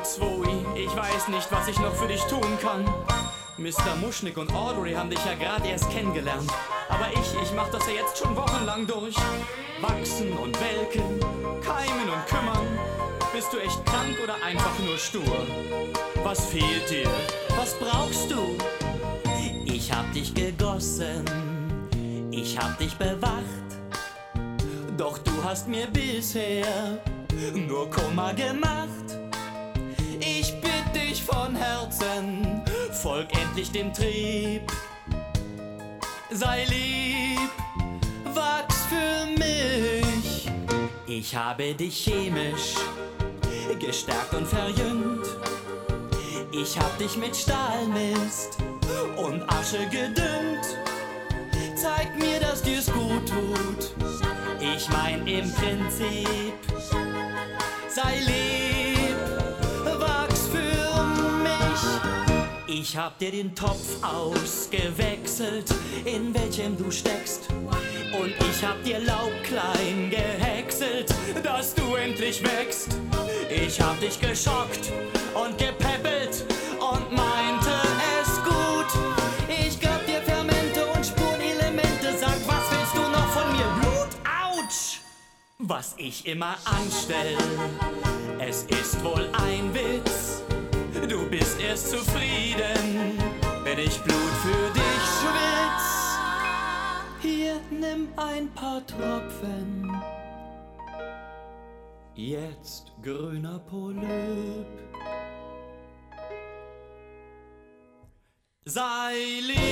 Zwoi, ich weiß nicht, was ich noch für dich tun kann. Mr. Muschnick und Audrey haben dich ja gerade erst kennengelernt. Aber ich mach das ja jetzt schon wochenlang durch. Wachsen und welken, keimen und kümmern. Bist du echt krank oder einfach nur stur? Was fehlt dir? Was brauchst du? Ich hab dich gegossen, ich hab dich bewacht. Doch du hast mir bisher nur Kummer gemacht. Ich bitte dich von Herzen, folg endlich dem Trieb. Sei lieb, wachs für mich. Ich habe dich chemisch Gestärkt und verjüngt. Ich hab dich mit Stahlmist Und Asche gedüngt. Zeig mir, dass dir's gut tut. Ich mein im Prinzip. Sei lieb, wachs für mich. Ich hab dir den Topf ausgewechselt, in welchem du steckst. Und ich hab dir Laub klein gehäckselt, dass du endlich wächst. Ich hab dich geschockt und gepäppelt und meinte es gut. Ich gab dir Fermente und Spurenelemente. Sag, was willst du noch von mir? Blut? Autsch! Was ich immer anstell, es ist wohl ein Witz. Du bist erst zufrieden, wenn ich Blut für dich schwitz. Hier, nimm ein paar Tropfen. Jetzt grüner Polyp. Sei lieb.